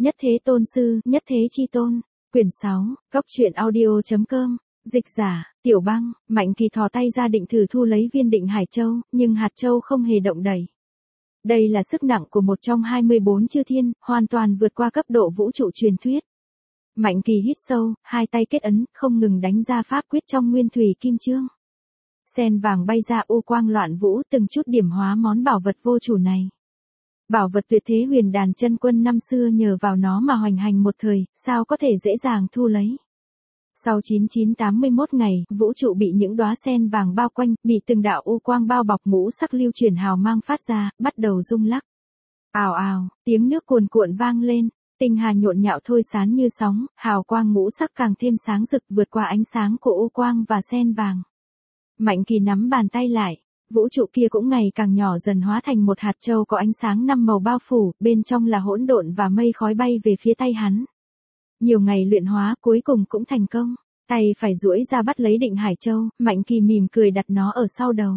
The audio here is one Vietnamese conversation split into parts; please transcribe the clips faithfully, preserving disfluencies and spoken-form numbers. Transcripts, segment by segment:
Nhất Thế Tôn Sư, Nhất Thế Chi Tôn. Quyển sáu, Góc truyện audio.com. Dịch giả, Tiểu Băng. Mạnh Kỳ thò tay ra định thử thu lấy viên định Hải Châu, nhưng hạt châu không hề động đẩy. Đây là sức nặng của một trong hai mươi bốn chư thiên, hoàn toàn vượt qua cấp độ vũ trụ truyền thuyết. Mạnh Kỳ hít sâu, hai tay kết ấn, không ngừng đánh ra pháp quyết trong nguyên thủy kim chương. Sen vàng bay ra u quang loạn vũ, từng chút điểm hóa món bảo vật vô chủ này. Bảo vật tuyệt thế Huyền Đàn Chân Quân năm xưa nhờ vào nó mà hoành hành một thời, sao có thể dễ dàng thu lấy. Sau chín chín tám mươi mốt ngày, vũ trụ bị những đóa sen vàng bao quanh, bị từng đạo u quang bao bọc, ngũ sắc lưu chuyển hào mang phát ra, bắt đầu rung lắc. Ào ào, tiếng nước cuồn cuộn vang lên, tinh hà nhộn nhạo thôi sán như sóng, hào quang ngũ sắc càng thêm sáng rực vượt qua ánh sáng của u quang và sen vàng. Mạnh Kỳ nắm bàn tay lại, vũ trụ kia cũng ngày càng nhỏ dần hóa thành một hạt châu có ánh sáng năm màu bao phủ, bên trong là hỗn độn và mây khói bay về phía tay hắn. Nhiều ngày luyện hóa cuối cùng cũng thành công, tay phải duỗi ra bắt lấy định Hải Châu, Mạnh Kỳ mỉm cười đặt nó ở sau đầu.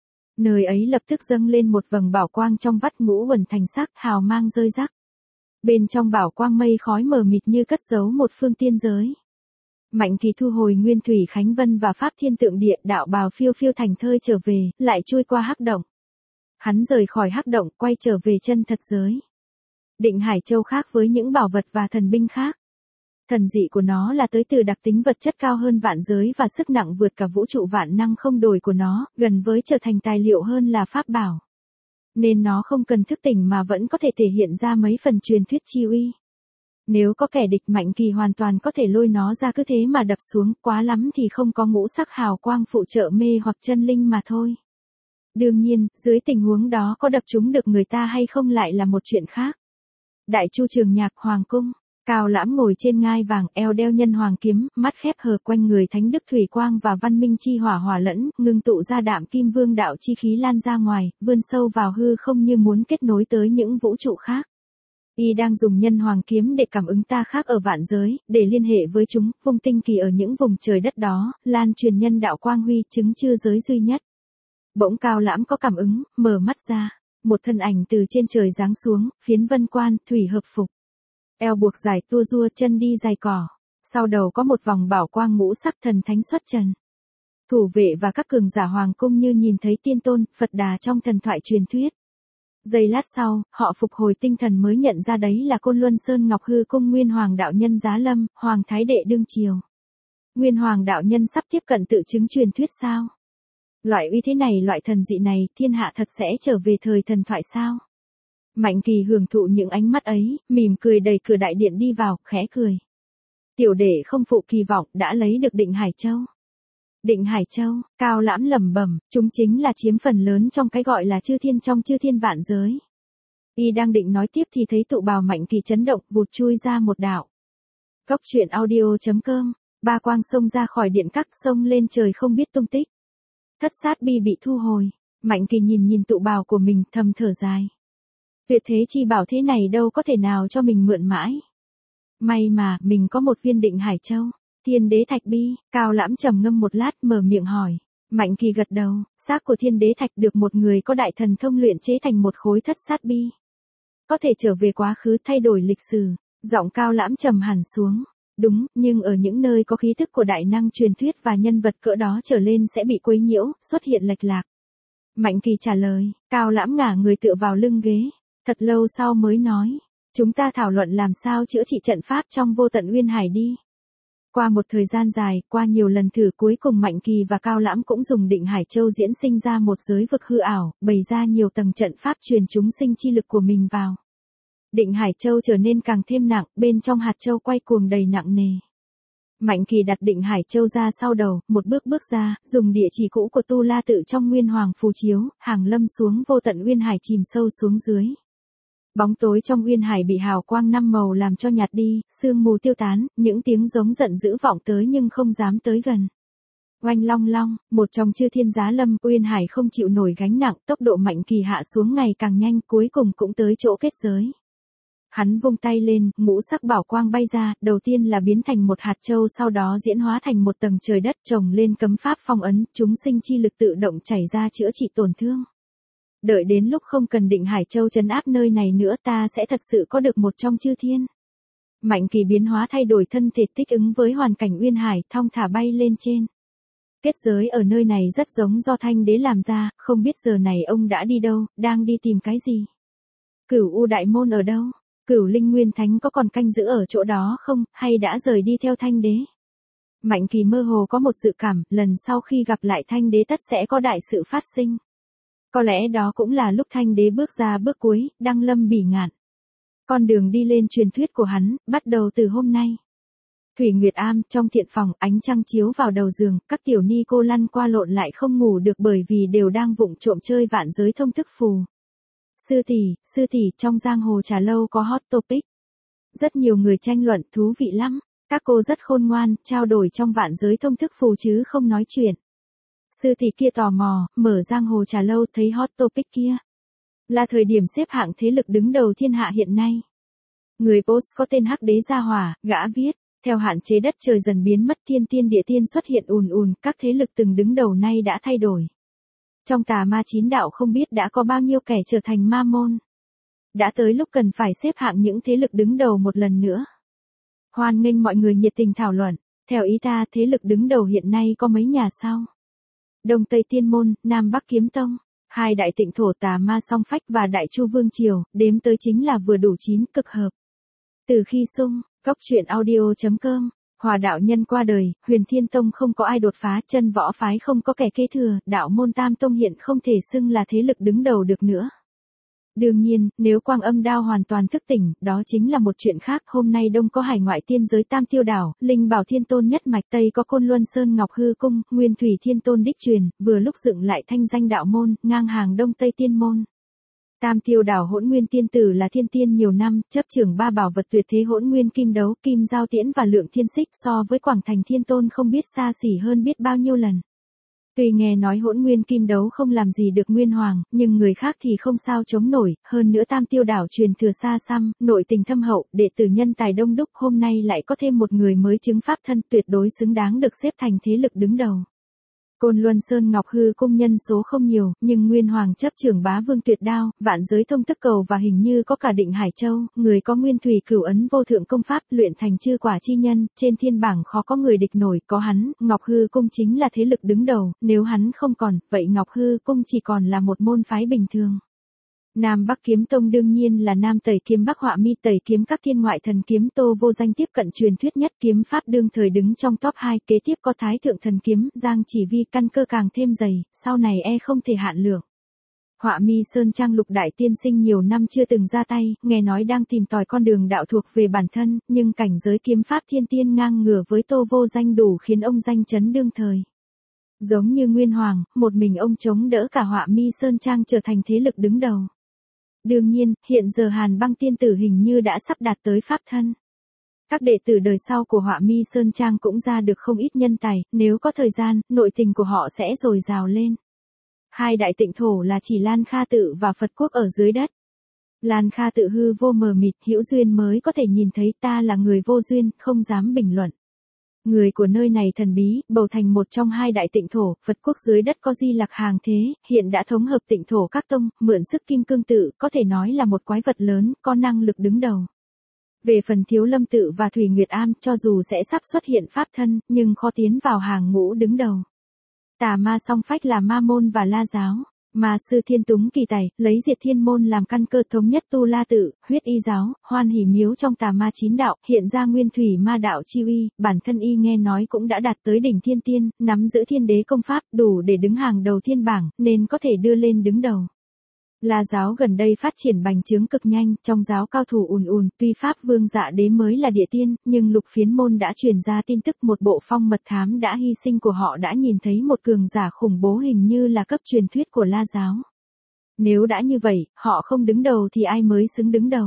Nơi ấy lập tức dâng lên một vầng bảo quang trong vắt ngũ uẩn thành sắc, hào mang rơi rắc. Bên trong bảo quang mây khói mờ mịt như cất giấu một phương tiên giới. Mạnh Kỳ thu hồi Nguyên Thủy Khánh Vân và Pháp Thiên Tượng Địa, đạo bào phiêu phiêu thành thơi trở về, lại chui qua hắc động. Hắn rời khỏi hắc động, quay trở về chân thật giới. Định Hải Châu khác với những bảo vật và thần binh khác. Thần dị của nó là tới từ đặc tính vật chất cao hơn vạn giới và sức nặng vượt cả vũ trụ vạn năng không đổi của nó, gần với trở thành tài liệu hơn là pháp bảo. Nên nó không cần thức tỉnh mà vẫn có thể thể hiện ra mấy phần truyền thuyết chi uy. Nếu có kẻ địch, Mạnh Kỳ hoàn toàn có thể lôi nó ra cứ thế mà đập xuống, quá lắm thì không có ngũ sắc hào quang phụ trợ mê hoặc chân linh mà thôi. Đương nhiên, dưới tình huống đó có đập trúng được người ta hay không lại là một chuyện khác. Đại Chu Trường Nhạc Hoàng Cung, Cao Lãm ngồi trên ngai vàng, eo đeo nhân hoàng kiếm, mắt khép hờ, quanh người thánh đức thủy quang và văn minh chi hỏa hòa lẫn, ngưng tụ ra đạm kim vương đạo chi khí lan ra ngoài, vươn sâu vào hư không như muốn kết nối tới những vũ trụ khác. Y đang dùng nhân hoàng kiếm để cảm ứng ta khác ở vạn giới, để liên hệ với chúng, vùng tinh kỳ ở những vùng trời đất đó, lan truyền nhân đạo quang huy, chứng chư giới duy nhất. Bỗng Cao Lãm có cảm ứng, mở mắt ra, một thân ảnh từ trên trời giáng xuống, phiến vân quan, thủy hợp phục. Eo buộc dài tua rua, chân đi dài cỏ. Sau đầu có một vòng bảo quang ngũ sắc, thần thánh xuất trần. Thủ vệ và các cường giả hoàng cung như nhìn thấy tiên tôn, Phật Đà trong thần thoại truyền thuyết. Giây lát sau, họ phục hồi tinh thần mới nhận ra đấy là Côn Luân Sơn Ngọc Hư Cung Nguyên Hoàng đạo nhân Giá Lâm, Hoàng Thái Đệ đương triều. Nguyên Hoàng đạo nhân sắp tiếp cận tự chứng truyền thuyết sao? Loại uy thế này, loại thần dị này, thiên hạ thật sẽ trở về thời thần thoại sao? Mạnh Kỳ hưởng thụ những ánh mắt ấy, mỉm cười đẩy cửa đại điện đi vào, khẽ cười. Tiểu đệ không phụ kỳ vọng, đã lấy được định Hải Châu. Định Hải Châu, Cao Lãm lẩm bẩm, chúng chính là chiếm phần lớn trong cái gọi là chư thiên trong chư thiên vạn giới. Y đang định nói tiếp thì thấy tụ bào Mạnh Kỳ chấn động, vụt chui ra một đạo. Góc truyện audio.com, ba quang xông ra khỏi điện các, xông lên trời không biết tung tích. Thất sát bi bị thu hồi, Mạnh Kỳ nhìn nhìn tụ bào của mình, thầm thở dài. Tuyệt thế chi bảo thế này đâu có thể nào cho mình mượn mãi. May mà, mình có một viên định Hải Châu. Thiên đế thạch bi, Cao Lãm trầm ngâm một lát, mở miệng hỏi. Mạnh Kỳ gật đầu, xác của thiên đế thạch được một người có đại thần thông luyện chế thành một khối thất sát bi. Có thể trở về quá khứ, thay đổi lịch sử. Giọng Cao Lãm trầm hẳn xuống. Đúng, nhưng ở những nơi có khí thức của đại năng truyền thuyết và nhân vật cỡ đó trở lên sẽ bị quấy nhiễu, xuất hiện lệch lạc. Mạnh Kỳ trả lời, Cao Lãm ngả người tựa vào lưng ghế. Thật lâu sau mới nói, chúng ta thảo luận làm sao chữa trị trận pháp trong vô tận Uyên Hải đi. Qua một thời gian dài, qua nhiều lần thử, cuối cùng Mạnh Kỳ và Cao Lãm cũng dùng định Hải Châu diễn sinh ra một giới vực hư ảo, bày ra nhiều tầng trận pháp truyền chúng sinh chi lực của mình vào. Định Hải Châu trở nên càng thêm nặng, bên trong hạt châu quay cuồng đầy nặng nề. Mạnh Kỳ đặt định Hải Châu ra sau đầu, một bước bước ra, dùng địa chỉ cũ của Tu La Tự trong Nguyên Hoàng phù chiếu, hàng lâm xuống vô tận Uyên Hải, chìm sâu xuống dưới. Bóng tối trong Uyên Hải bị hào quang năm màu làm cho nhạt đi, sương mù tiêu tán, những tiếng giống giận dữ vọng tới nhưng không dám tới gần. Oanh long long, một trong chư thiên Giá Lâm, Uyên Hải không chịu nổi gánh nặng, tốc độ Mạnh Kỳ hạ xuống ngày càng nhanh, cuối cùng cũng tới chỗ kết giới. Hắn vung tay lên, ngũ sắc bảo quang bay ra, đầu tiên là biến thành một hạt châu, sau đó diễn hóa thành một tầng trời đất, trồng lên cấm pháp phong ấn, chúng sinh chi lực tự động chảy ra chữa trị tổn thương. Đợi đến lúc không cần định Hải Châu trấn áp nơi này nữa, ta sẽ thật sự có được một trong chư thiên. Mạnh Kỳ biến hóa thay đổi thân thể thích ứng với hoàn cảnh uyên hải, thong thả bay lên trên. Kết giới ở nơi này rất giống do Thanh Đế làm ra, không biết giờ này ông đã đi đâu, đang đi tìm cái gì. Cửu U Đại Môn ở đâu? Cửu Linh Nguyên Thánh có còn canh giữ ở chỗ đó không, hay đã rời đi theo Thanh Đế? Mạnh Kỳ mơ hồ có một dự cảm, lần sau khi gặp lại Thanh Đế tất sẽ có đại sự phát sinh. Có lẽ đó cũng là lúc Thanh Đế bước ra bước cuối, đăng lâm bỉ ngạn. Con đường đi lên truyền thuyết của hắn, bắt đầu từ hôm nay. Thủy Nguyệt Am, trong thiện phòng, ánh trăng chiếu vào đầu giường, các tiểu ni cô lăn qua lộn lại không ngủ được bởi vì đều đang vụng trộm chơi vạn giới thông thức phù. Sư tỷ, sư tỷ, trong giang hồ trà lâu có hot topic. Rất nhiều người tranh luận, thú vị lắm. Các cô rất khôn ngoan, trao đổi trong vạn giới thông thức phù chứ không nói chuyện. Sư tỷ kia tò mò, mở giang hồ trà lâu thấy hot topic kia. Là thời điểm xếp hạng thế lực đứng đầu thiên hạ hiện nay. Người post có tên Hắc Đế Gia Hỏa, gã viết. Theo hạn chế đất trời dần biến mất, thiên tiên địa tiên xuất hiện ùn ùn, các thế lực từng đứng đầu nay đã thay đổi. Trong tà ma chín đạo không biết đã có bao nhiêu kẻ trở thành ma môn. Đã tới lúc cần phải xếp hạng những thế lực đứng đầu một lần nữa. Hoan nghênh mọi người nhiệt tình thảo luận. Theo ý ta, thế lực đứng đầu hiện nay có mấy nhà sau? Đông Tây Tiên Môn, Nam Bắc Kiếm Tông, hai đại tịnh thổ Tà Ma Song Phách và Đại Chu Vương Triều, đếm tới chính là vừa đủ chín, cực hợp. Từ khi sung, Cốc truyện audio chấm com, Hòa đạo nhân qua đời, Huyền Thiên Tông không có ai đột phá, Chân Võ phái không có kẻ kế thừa, đạo môn Tam Tông hiện không thể xưng là thế lực đứng đầu được nữa. Đương nhiên, nếu Quang Âm Đao hoàn toàn thức tỉnh, đó chính là một chuyện khác. Hôm nay Đông có hải ngoại tiên giới Tam Tiêu Đảo, Linh Bảo Thiên Tôn nhất mạch, Tây có Côn Luân Sơn Ngọc Hư Cung, Nguyên Thủy Thiên Tôn đích truyền, vừa lúc dựng lại thanh danh đạo môn, ngang hàng Đông Tây Tiên môn. Tam Tiêu Đảo Hỗn Nguyên Tiên Tử là thiên tiên nhiều năm, chấp trưởng ba bảo vật tuyệt thế Hỗn Nguyên Kim Đấu, Kim Giao Tiễn và Lượng Thiên Xích, so với Quảng Thành Thiên Tôn không biết xa xỉ hơn biết bao nhiêu lần. Tuy nghe nói Hỗn Nguyên Kim Đấu không làm gì được Nguyên Hoàng, nhưng người khác thì không sao chống nổi, hơn nữa Tam Tiêu Đảo truyền thừa xa xăm, nội tình thâm hậu, đệ tử nhân tài đông đúc, hôm nay lại có thêm một người mới chứng pháp thân, tuyệt đối xứng đáng được xếp thành thế lực đứng đầu. Côn Luân Sơn Ngọc Hư Cung nhân số không nhiều, nhưng Nguyên Hoàng chấp trưởng Bá Vương Tuyệt Đao, Vạn Giới Thông Tức Cầu và hình như có cả Định Hải Châu, người có Nguyên Thủy Cửu Ấn vô thượng công pháp, luyện thành chư quả chi nhân, trên thiên bảng khó có người địch nổi, có hắn, Ngọc Hư Cung chính là thế lực đứng đầu, nếu hắn không còn, vậy Ngọc Hư Cung chỉ còn là một môn phái bình thường. Nam Bắc Kiếm Tông đương nhiên là Nam Tẩy Kiếm Bắc Họa Mi Tẩy Kiếm, các thiên ngoại thần kiếm Tô Vô Danh tiếp cận truyền thuyết nhất, kiếm pháp đương thời đứng trong top hai, kế tiếp có Thái Thượng Thần Kiếm, Giang Chỉ Vi, căn cơ càng thêm dày, sau này e không thể hạn lượng. Họa Mi Sơn Trang Lục Đại Tiên Sinh nhiều năm chưa từng ra tay, nghe nói đang tìm tòi con đường đạo thuộc về bản thân, nhưng cảnh giới kiếm pháp thiên tiên ngang ngửa với Tô Vô Danh đủ khiến ông danh chấn đương thời. Giống như Nguyên Hoàng, một mình ông chống đỡ cả Họa Mi Sơn Trang trở thành thế lực đứng đầu. Đương nhiên, hiện giờ Hàn Băng Tiên Tử hình như đã sắp đạt tới pháp thân. Các đệ tử đời sau của Họa Mi Sơn Trang cũng ra được không ít nhân tài, nếu có thời gian, nội tình của họ sẽ dồi dào lên. Hai đại tịnh thổ là chỉ Lan Kha Tự và Phật Quốc ở dưới đất. Lan Kha Tự hư vô mờ mịt, hữu duyên mới có thể nhìn thấy, ta là người vô duyên, không dám bình luận. Người của nơi này thần bí, bầu thành một trong hai đại tịnh thổ, Phật Quốc dưới đất có Di Lặc hàng thế, hiện đã thống hợp tịnh thổ các tông, mượn sức Kim Cương Tự, có thể nói là một quái vật lớn, có năng lực đứng đầu. Về phần Thiếu Lâm Tự và Thủy Nguyệt Am, cho dù sẽ sắp xuất hiện pháp thân, nhưng khó tiến vào hàng ngũ đứng đầu. Tà Ma Song Phách là Ma môn và La giáo. Ma sư Thiên Túng Kỳ Tài, lấy Diệt Thiên môn làm căn cơ, thống nhất Tu La Tự, Huyết Y giáo, Hoan Hỷ miếu trong Tà Ma chín đạo, hiện ra Nguyên Thủy Ma đạo chi uy, bản thân y nghe nói cũng đã đạt tới đỉnh thiên tiên, nắm giữ thiên đế công pháp, đủ để đứng hàng đầu thiên bảng, nên có thể đưa lên đứng đầu. La giáo gần đây phát triển bành trướng cực nhanh, trong giáo cao thủ ùn ùn, tuy Pháp Vương Dạ Đế mới là địa tiên, nhưng Lục Phiến môn đã truyền ra tin tức một bộ phong mật thám đã hy sinh của họ đã nhìn thấy một cường giả khủng bố hình như là cấp truyền thuyết của La giáo. Nếu đã như vậy, họ không đứng đầu thì ai mới xứng đứng đầu.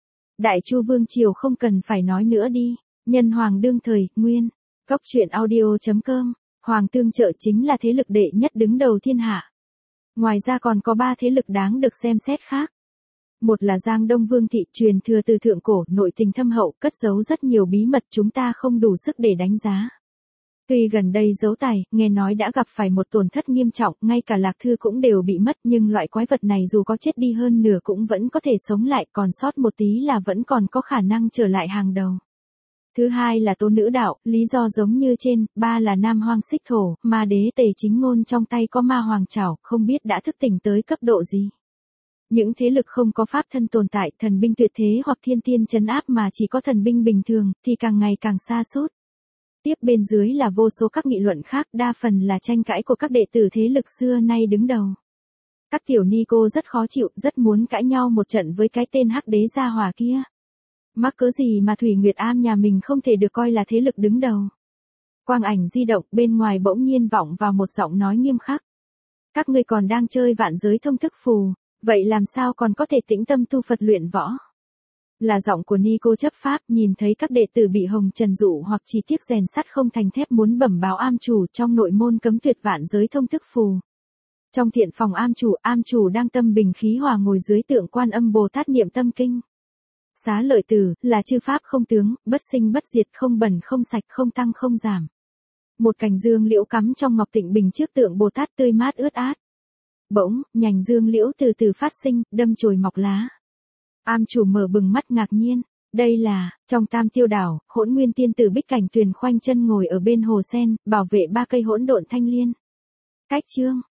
Đại Chu Vương Triều không cần phải nói nữa đi, nhân hoàng đương thời, nguyên, Cốc truyện audio chấm com, Hoàng tương trợ chính là thế lực đệ nhất đứng đầu thiên hạ. Ngoài ra còn có ba thế lực đáng được xem xét khác. Một là Giang Đông Vương Thị, truyền thừa từ thượng cổ, nội tình thâm hậu, cất giấu rất nhiều bí mật chúng ta không đủ sức để đánh giá. Tuy gần đây Dấu Tài, nghe nói đã gặp phải một tổn thất nghiêm trọng, ngay cả Lạc Thư cũng đều bị mất, nhưng loại quái vật này dù có chết đi hơn nửa cũng vẫn có thể sống lại, còn sót một tí là vẫn còn có khả năng trở lại hàng đầu. Thứ hai là Tôn Nữ Đạo, lý do giống như trên, ba là Nam Hoang Xích Thổ, ma đế Tề Chính Ngôn trong tay có ma hoàng trảo, không biết đã thức tỉnh tới cấp độ gì. Những thế lực không có pháp thân tồn tại, thần binh tuyệt thế hoặc thiên tiên trấn áp mà chỉ có thần binh bình thường, thì càng ngày càng xa sút. Tiếp bên dưới là vô số các nghị luận khác, đa phần là tranh cãi của các đệ tử thế lực xưa nay đứng đầu. Các tiểu ni cô rất khó chịu, rất muốn cãi nhau một trận với cái tên hắc đế gia hỏa kia. Mắc cớ gì mà Thủy Nguyệt Am nhà mình không thể được coi là thế lực đứng đầu. Quang ảnh di động, bên ngoài bỗng nhiên vọng vào một giọng nói nghiêm khắc. Các ngươi còn đang chơi vạn giới thông thức phù, vậy làm sao còn có thể tĩnh tâm tu Phật luyện võ? Là giọng của ni cô chấp pháp, nhìn thấy các đệ tử bị hồng trần dụ hoặc chỉ tiếc rèn sắt không thành thép muốn bẩm báo am chủ trong nội môn cấm tuyệt vạn giới thông thức phù. Trong thiện phòng am chủ, am chủ đang tâm bình khí hòa ngồi dưới tượng Quan Âm Bồ Tát niệm tâm kinh. Xá Lợi Tử, là chư pháp không tướng, bất sinh bất diệt, không bẩn không sạch, không tăng không giảm. Một cành dương liễu cắm trong ngọc tịnh bình trước tượng Bồ Tát tươi mát ướt át. Bỗng, nhành dương liễu từ từ phát sinh, đâm chồi mọc lá. Am chủ mở bừng mắt ngạc nhiên, đây là, trong Tam Tiêu Đảo, Hỗn Nguyên Tiên Tử Bích Cảnh Tuyền khoanh chân ngồi ở bên hồ sen, bảo vệ ba cây hỗn độn thanh liên. Cách chương